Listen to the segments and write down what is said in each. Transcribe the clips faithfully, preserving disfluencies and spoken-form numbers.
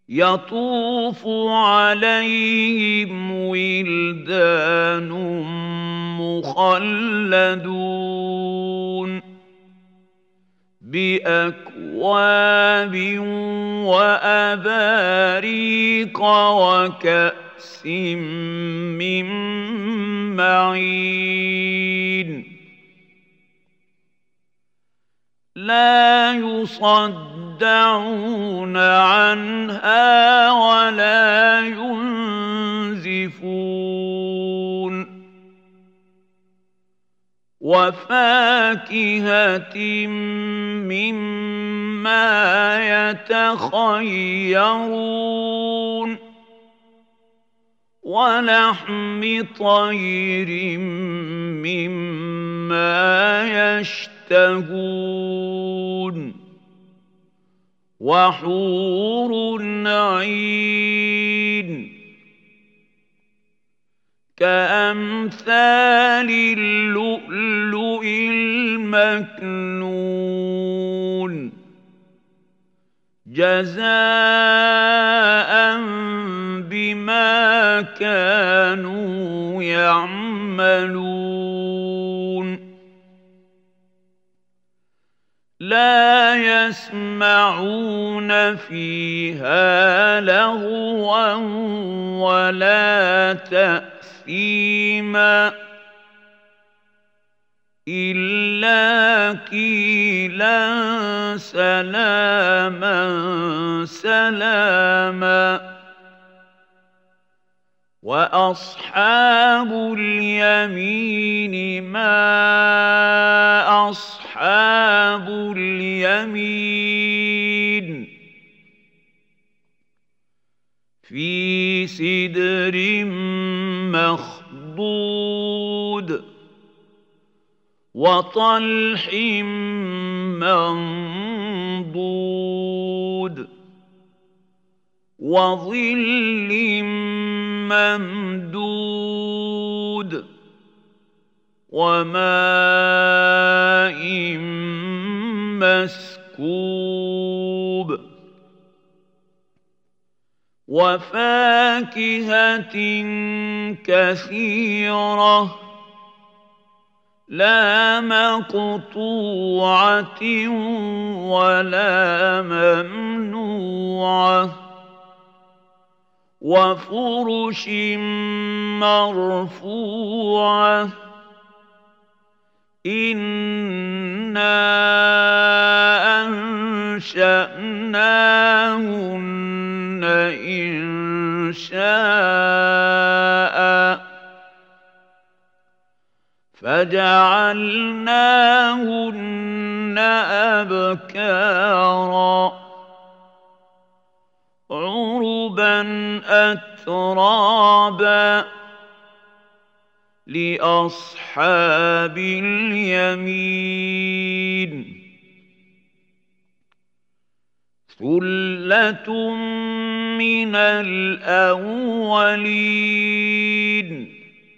يطوف عليهم ولدان مخلدون بأكواب وأباريق وكأس من معين لا يصدعون عنها ولا ينزفون وفاكهة مما يتخيرون ولحم طير مما يشتهون وحور عين كأمثال اللؤلؤ المكنون جزاء بما كانوا يعملون لا يسمعون فيها لغوا ولا تأثيما إلا قيلا سلاما سلاما وأصحاب اليمين ما أصحاب اليمين في سدر مخضود وطلح منضود وظل ممدود وماء مسكوب وفاكهة كثيرة لا مقطوعة ولا ممنوعة وفرش مرفوعة إنا أنشأناهن إنشاء فجعلناهن أبكارا عربا أترابا لأصحاب اليمين ثلة من الأولين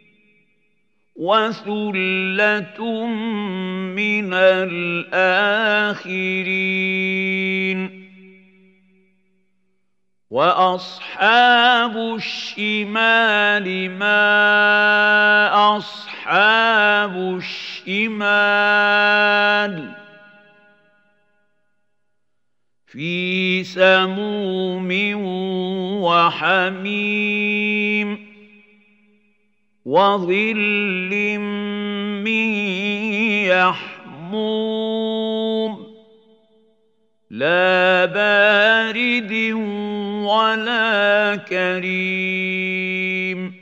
وثلة من الآخرين وأصحاب الشمال ما أصحاب الشمال في سموم وحميم وظل من يحموم لا بارد ولا كريم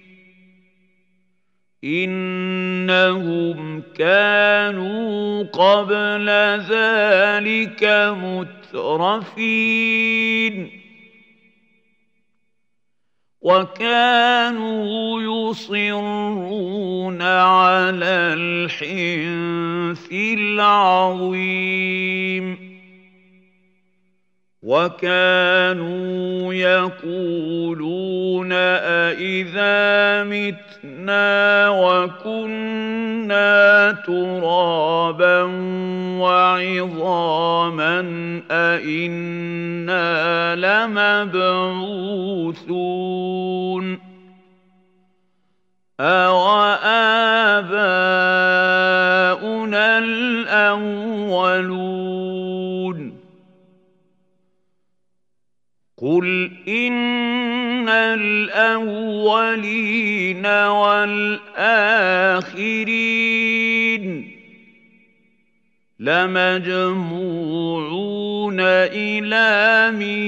إنهم كانوا قبل ذلك مترفين وكانوا يصرون على الحنث العظيم وكانوا يقولون أإذا متنا وكنا ترابا وعظاما أإنا لمبعوثون أوآباؤنا الأولون قل إن الأولين والآخرين لمجموعون إلى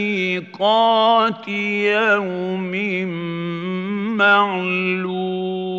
ميقات يوم معلوم